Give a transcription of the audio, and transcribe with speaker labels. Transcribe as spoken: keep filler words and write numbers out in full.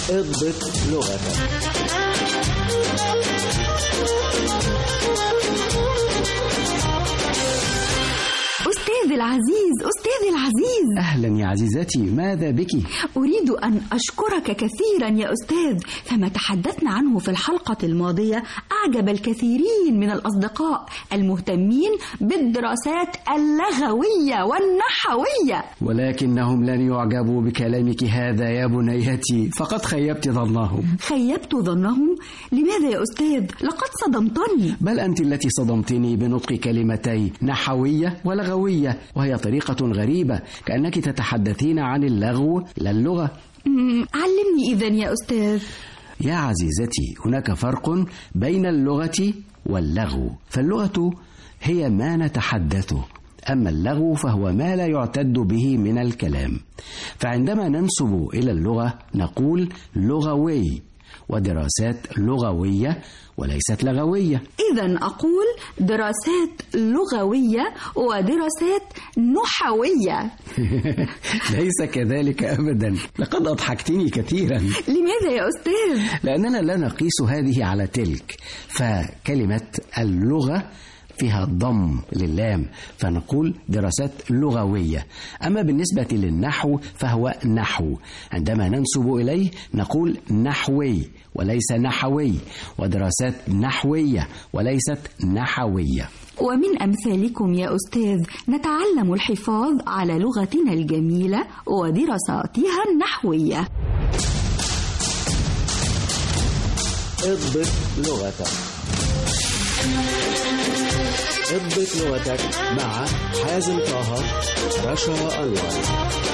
Speaker 1: اضبط لغتك.
Speaker 2: أستاذ العزيز، أستاذ العزيز.
Speaker 3: أهلا يا عزيزتي، ماذا بك؟
Speaker 2: أريد أن أشكرك كثيرا يا أستاذ، فما تحدثنا عنه في الحلقة الماضية أعجب الكثيرين من الأصدقاء المهتمين بالدراسات اللغوية والنحوية،
Speaker 3: ولكنهم لن يعجبوا بكلامك هذا يا بنيتي، فقد خيبت ظنهم.
Speaker 2: خيبت ظنهم؟ لماذا يا أستاذ؟ لقد صدمتني.
Speaker 3: بل أنت التي صدمتني بنطق كلمتي نحوية ولغوية، وهي طريقة غريبة، كأنك تتحدثين عن اللغو لا اللغة.
Speaker 2: علمني إذن يا أستاذ.
Speaker 3: يا عزيزتي، هناك فرق بين اللغة واللغو، فاللغة هي ما نتحدثه، أما اللغو فهو ما لا يعتد به من الكلام. فعندما ننسب إلى اللغة نقول لغوي، ودراسات لغوية وليست لغوية.
Speaker 2: إذن أقول دراسات لغوية ودراسات نحوية.
Speaker 3: ليس كذلك أبدا، لقد أضحكتني كثيرا.
Speaker 2: لماذا يا أستاذ؟
Speaker 3: لأننا لا نقيس هذه على تلك، فكلمة اللغة فيها ضم للام، فنقول دراسات لغوية. أما بالنسبة للنحو فهو نحو، عندما ننسب إليه نقول نحوي وليس نحوي، ودراسات نحوية وليست نحوية.
Speaker 2: ومن أمثالكم يا أستاذ نتعلم الحفاظ على لغتنا الجميلة ودراساتها النحوية.
Speaker 1: اضبط لغتك. اضبط لغتك مع حازم طه، رشا أنور.